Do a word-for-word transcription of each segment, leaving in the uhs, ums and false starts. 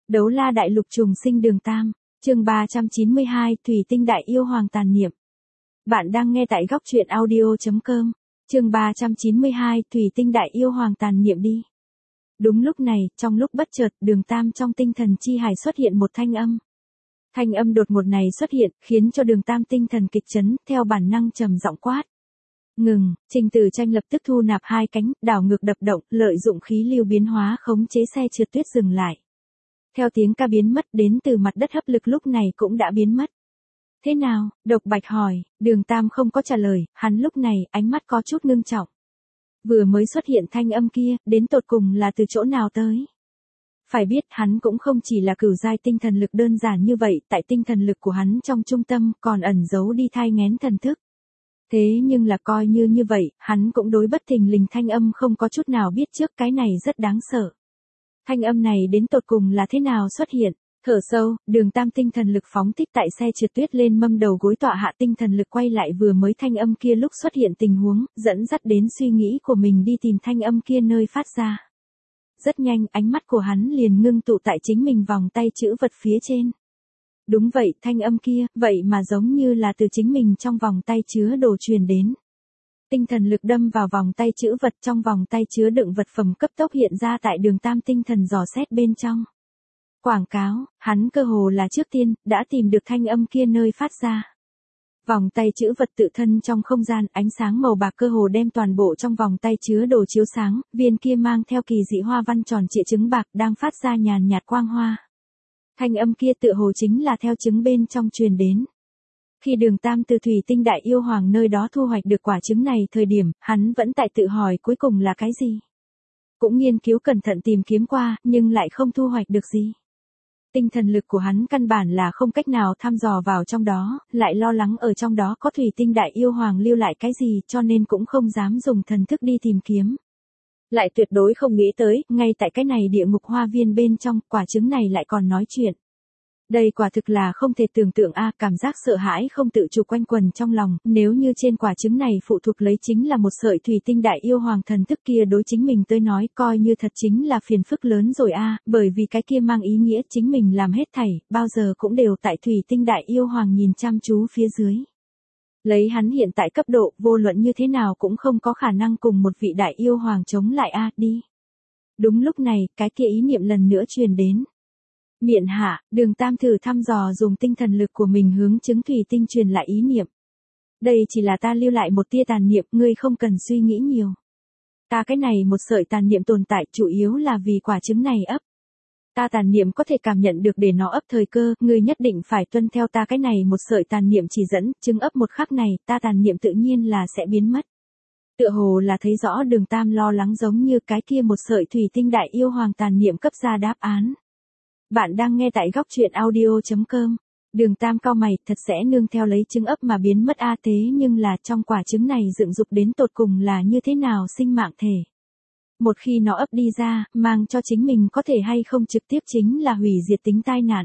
Đấu la đại lục trùng sinh đường Tam, chương ba trăm chín mươi hai, Thủy tinh đại yêu hoàng tàn niệm. Bạn đang nghe tại góc truyện audio chấm com, chương ba trăm chín mươi hai, Thủy tinh đại yêu hoàng tàn niệm đi. Đúng lúc này, trong lúc bất chợt, đường Tam trong tinh thần chi hải xuất hiện một thanh âm. Thanh âm đột ngột này xuất hiện, khiến cho đường Tam tinh thần kịch chấn, theo bản năng trầm giọng quát. Ngừng, Trình Tử Tranh lập tức thu nạp hai cánh, đảo ngược đập động, lợi dụng khí lưu biến hóa khống chế xe trượt tuyết dừng lại. Theo tiếng ca biến mất đến từ mặt đất hấp lực lúc này cũng đã biến mất. Thế nào? Độc Bạch hỏi, đường Tam không có trả lời, hắn lúc này ánh mắt có chút ngưng trọng. Vừa mới xuất hiện thanh âm kia, đến tột cùng là từ chỗ nào tới? Phải biết hắn cũng không chỉ là cửu giai tinh thần lực đơn giản như vậy, tại tinh thần lực của hắn trong trung tâm còn ẩn giấu đi thai nghén thần thức. Thế nhưng là coi như như vậy, hắn cũng đối bất thình lình thanh âm không có chút nào biết trước, cái này rất đáng sợ. Thanh âm này đến tột cùng là thế nào xuất hiện? Thở sâu, đường Tam tinh thần lực phóng thích tại xe trượt tuyết lên mâm đầu gối tọa hạ, tinh thần lực quay lại vừa mới thanh âm kia lúc xuất hiện tình huống, dẫn dắt đến suy nghĩ của mình đi tìm thanh âm kia nơi phát ra. Rất nhanh, ánh mắt của hắn liền ngưng tụ tại chính mình vòng tay chữ vật phía trên. Đúng vậy, thanh âm kia, vậy mà giống như là từ chính mình trong vòng tay chứa đồ truyền đến. Tinh thần lực đâm vào vòng tay chữ vật, trong vòng tay chứa đựng vật phẩm cấp tốc hiện ra tại đường Tam tinh thần dò xét bên trong. Quảng cáo, hắn cơ hồ là trước tiên, đã tìm được thanh âm kia nơi phát ra. Vòng tay chữ vật tự thân trong không gian, ánh sáng màu bạc cơ hồ đem toàn bộ trong vòng tay chứa đồ chiếu sáng, viên kia mang theo kỳ dị hoa văn tròn trịa trứng bạc đang phát ra nhàn nhạt quang hoa. Thanh âm kia tự hồ chính là theo trứng bên trong truyền đến. Khi đường Tam từ Thủy tinh đại yêu hoàng nơi đó thu hoạch được quả trứng này thời điểm, hắn vẫn tại tự hỏi cuối cùng là cái gì. Cũng nghiên cứu cẩn thận tìm kiếm qua, nhưng lại không thu hoạch được gì. Tinh thần lực của hắn căn bản là không cách nào thăm dò vào trong đó, lại lo lắng ở trong đó có Thủy tinh đại yêu hoàng lưu lại cái gì, cho nên cũng không dám dùng thần thức đi tìm kiếm. Lại tuyệt đối không nghĩ tới, ngay tại cái này địa ngục hoa viên bên trong, quả trứng này lại còn nói chuyện. Đây quả thực là không thể tưởng tượng a, cảm giác sợ hãi không tự chủ quanh quần trong lòng, nếu như trên quả trứng này phụ thuộc lấy chính là một sợi thủy tinh đại yêu hoàng thần thức kia đối chính mình tới nói coi như thật chính là phiền phức lớn rồi a, bởi vì cái kia mang ý nghĩa chính mình làm hết thảy, bao giờ cũng đều tại thủy tinh đại yêu hoàng nhìn chăm chú phía dưới. Lấy hắn hiện tại cấp độ, vô luận như thế nào cũng không có khả năng cùng một vị đại yêu hoàng chống lại a, đi. Đúng lúc này, cái kia ý niệm lần nữa truyền đến. Miện hạ, đường Tam thử thăm dò dùng tinh thần lực của mình hướng trứng thủy tinh truyền lại ý niệm. Đây chỉ là ta lưu lại một tia tàn niệm, ngươi không cần suy nghĩ nhiều. Ta cái này một sợi tàn niệm tồn tại chủ yếu là vì quả trứng này ấp. Ta tàn niệm có thể cảm nhận được để nó ấp thời cơ, ngươi nhất định phải tuân theo ta cái này một sợi tàn niệm chỉ dẫn, trứng ấp một khắc này, ta tàn niệm tự nhiên là sẽ biến mất. Tựa hồ là thấy rõ đường Tam lo lắng giống như cái kia một sợi thủy tinh đại yêu hoàng tàn niệm cấp ra đáp án. Bạn đang nghe tại góc truyện audio chấm com. Đường Tam cau mày, thật sẽ nương theo lấy trứng ấp mà biến mất a, thế nhưng là trong quả trứng này dựng dục đến tột cùng là như thế nào sinh mạng thể. Một khi nó ấp đi ra, mang cho chính mình có thể hay không trực tiếp chính là hủy diệt tính tai nạn.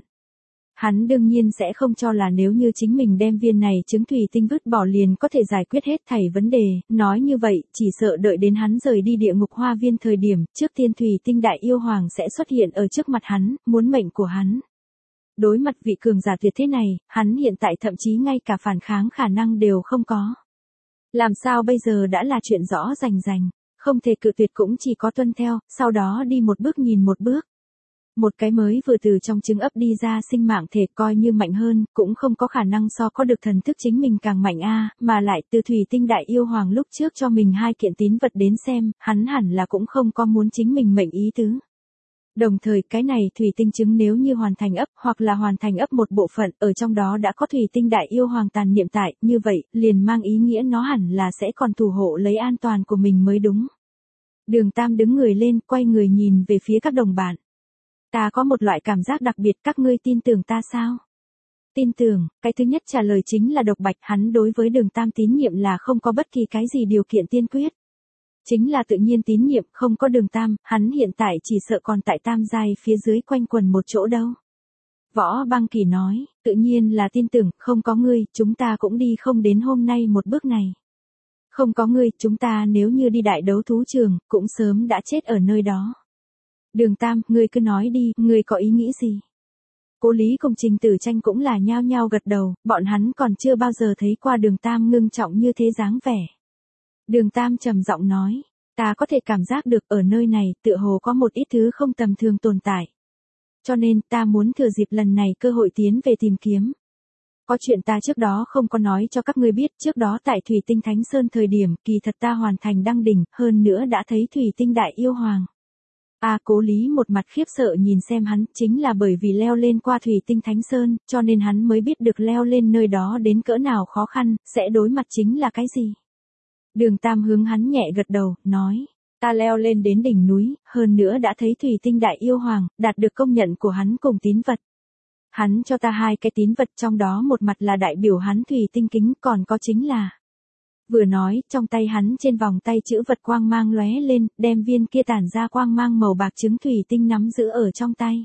Hắn đương nhiên sẽ không cho là nếu như chính mình đem viên này trứng thủy tinh vứt bỏ liền có thể giải quyết hết thảy vấn đề, nói như vậy, chỉ sợ đợi đến hắn rời đi địa ngục hoa viên thời điểm, trước tiên thủy tinh đại yêu hoàng sẽ xuất hiện ở trước mặt hắn, muốn mệnh của hắn. Đối mặt vị cường giả tuyệt thế này, hắn hiện tại thậm chí ngay cả phản kháng khả năng đều không có. Làm sao bây giờ đã là chuyện rõ rành rành, không thể cự tuyệt cũng chỉ có tuân theo, sau đó đi một bước nhìn một bước. Một cái mới vừa từ trong trứng ấp đi ra sinh mạng thể coi như mạnh hơn, cũng không có khả năng so có được thần thức chính mình càng mạnh a, mà lại từ thủy tinh đại yêu hoàng lúc trước cho mình hai kiện tín vật đến xem, hắn hẳn là cũng không có muốn chính mình mệnh ý tứ. Đồng thời cái này thủy tinh trứng nếu như hoàn thành ấp hoặc là hoàn thành ấp một bộ phận ở trong đó đã có thủy tinh đại yêu hoàng tàn niệm tại, như vậy, liền mang ý nghĩa nó hẳn là sẽ còn thủ hộ lấy an toàn của mình mới đúng. Đường Tam đứng người lên, quay người nhìn về phía các đồng bạn. Ta có một loại cảm giác đặc biệt, các ngươi tin tưởng ta sao? Tin tưởng, cái thứ nhất trả lời chính là Độc Bạch, hắn đối với đường Tam tín nhiệm là không có bất kỳ cái gì điều kiện tiên quyết. Chính là tự nhiên tín nhiệm, không có đường Tam, hắn hiện tại chỉ sợ còn tại tam giai phía dưới quanh quần một chỗ đâu. Võ Băng Kỳ nói, tự nhiên là tin tưởng, không có ngươi, chúng ta cũng đi không đến hôm nay một bước này. Không có ngươi, chúng ta nếu như đi đại đấu thú trường, cũng sớm đã chết ở nơi đó. Đường Tam, ngươi cứ nói đi, ngươi có ý nghĩ gì? Cố Lý cùng Trình Tử Tranh cũng là nhao nhao gật đầu, bọn hắn còn chưa bao giờ thấy qua Đường Tam ngưng trọng như thế dáng vẻ. Đường Tam trầm giọng nói, ta có thể cảm giác được ở nơi này tựa hồ có một ít thứ không tầm thường tồn tại. Cho nên ta muốn thừa dịp lần này cơ hội tiến về tìm kiếm. Có chuyện ta trước đó không có nói cho các ngươi biết, trước đó tại Thủy Tinh Thánh Sơn thời điểm, kỳ thật ta hoàn thành đăng đỉnh, hơn nữa đã thấy Thủy Tinh Đại Yêu Hoàng. À, Cố Lý một mặt khiếp sợ nhìn xem hắn, chính là bởi vì leo lên qua Thủy Tinh Thánh Sơn, cho nên hắn mới biết được leo lên nơi đó đến cỡ nào khó khăn, sẽ đối mặt chính là cái gì. Đường Tam hướng hắn nhẹ gật đầu, nói, ta leo lên đến đỉnh núi, hơn nữa đã thấy Thủy Tinh Đại Yêu Hoàng, đạt được công nhận của hắn cùng tín vật. Hắn cho ta hai cái tín vật, trong đó một mặt là đại biểu hắn Thủy Tinh kính, còn có chính là. Vừa nói, trong tay hắn trên vòng tay chữ vật quang mang lóe lên, đem viên kia tản ra quang mang màu bạc trứng thủy tinh nắm giữ ở trong tay.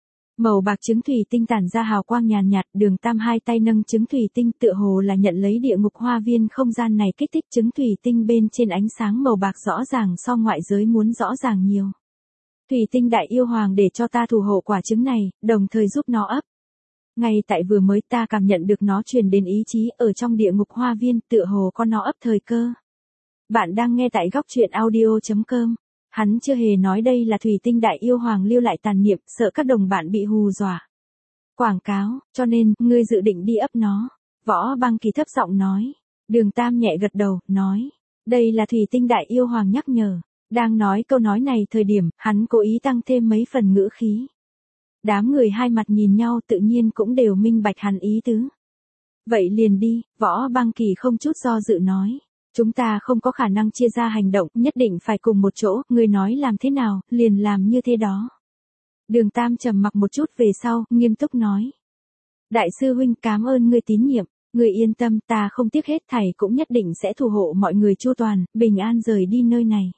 Màu bạc trứng thủy tinh tản ra hào quang nhàn nhạt, Đường Tam hai tay nâng trứng thủy tinh tựa hồ là nhận lấy địa ngục hoa viên không gian này kích thích, trứng thủy tinh bên trên ánh sáng màu bạc rõ ràng so ngoại giới muốn rõ ràng nhiều. Thủy Tinh Đại Yêu Hoàng để cho ta thủ hộ quả trứng này, đồng thời giúp nó ấp. Ngay tại vừa mới ta cảm nhận được nó truyền đến ý chí ở trong địa ngục hoa viên, tựa hồ có nó ấp thời cơ. Bạn đang nghe tại góc truyện audio chấm com. Hắn chưa hề nói đây là Thủy Tinh Đại Yêu Hoàng lưu lại tàn niệm, sợ các đồng bạn bị hù dọa. Quảng cáo, cho nên, ngươi dự định đi ấp nó. Võ Băng Kỳ thấp giọng nói. Đường Tam nhẹ gật đầu, nói. Đây là Thủy Tinh Đại Yêu Hoàng nhắc nhở. Đang nói câu nói này thời điểm, hắn cố ý tăng thêm mấy phần ngữ khí. Đám người hai mặt nhìn nhau tự nhiên cũng đều minh bạch hắn ý tứ. Vậy liền đi, Võ Băng Kỳ không chút do dự nói. Chúng ta không có khả năng chia ra hành động, nhất định phải cùng một chỗ, ngươi nói làm thế nào, liền làm như thế đó. Đường Tam trầm mặc một chút về sau, nghiêm túc nói. Đại sư huynh, cảm ơn ngươi tín nhiệm, ngươi yên tâm, ta không tiếc hết thảy cũng nhất định sẽ thủ hộ mọi người chu toàn, bình an rời đi nơi này.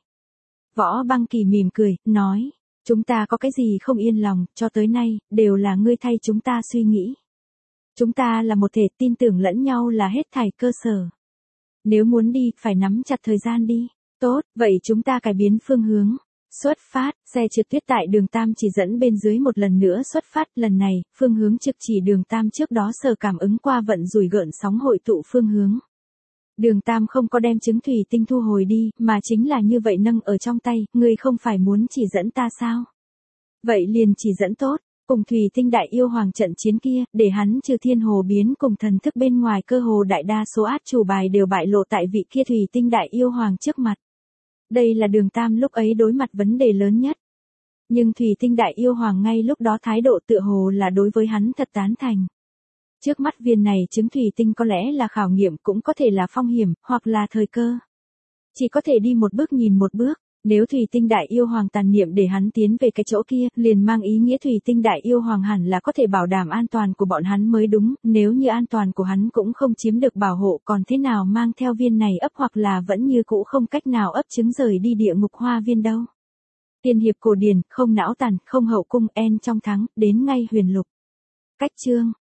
Võ Băng Kỳ mỉm cười, nói. Chúng ta có cái gì không yên lòng, cho tới nay, đều là ngươi thay chúng ta suy nghĩ. Chúng ta là một thể, tin tưởng lẫn nhau là hết thảy cơ sở. Nếu muốn đi, phải nắm chặt thời gian đi. Tốt, vậy chúng ta cải biến phương hướng. Xuất phát, xe trượt tuyết tại đường Tam chỉ dẫn bên dưới một lần nữa xuất phát, lần này, phương hướng trực chỉ đường Tam trước đó sở cảm ứng qua vận rủi gợn sóng hội tụ phương hướng. Đường Tam không có đem trứng thủy tinh thu hồi đi, mà chính là như vậy nâng ở trong tay, ngươi không phải muốn chỉ dẫn ta sao? Vậy liền chỉ dẫn tốt, cùng Thủy Tinh Đại Yêu Hoàng trận chiến kia, để hắn trừ thiên hồ biến cùng thần thức bên ngoài cơ hồ đại đa số át chủ bài đều bại lộ tại vị kia Thủy Tinh Đại Yêu Hoàng trước mặt. Đây là đường Tam lúc ấy đối mặt vấn đề lớn nhất. Nhưng Thủy Tinh Đại Yêu Hoàng ngay lúc đó thái độ tựa hồ là đối với hắn thật tán thành. Trước mắt viên này trứng thủy tinh có lẽ là khảo nghiệm, cũng có thể là phong hiểm, hoặc là thời cơ. Chỉ có thể đi một bước nhìn một bước, nếu Thủy Tinh Đại Yêu Hoàng tàn niệm để hắn tiến về cái chỗ kia, liền mang ý nghĩa Thủy Tinh Đại Yêu Hoàng hẳn là có thể bảo đảm an toàn của bọn hắn mới đúng, nếu như an toàn của hắn cũng không chiếm được bảo hộ, còn thế nào mang theo viên này ấp hoặc là vẫn như cũ không cách nào ấp trứng rời đi địa ngục hoa viên đâu. Tiên hiệp cổ điển, không não tàn, không hậu cung, en trong thắng, đến ngay huyền lục. Cách chương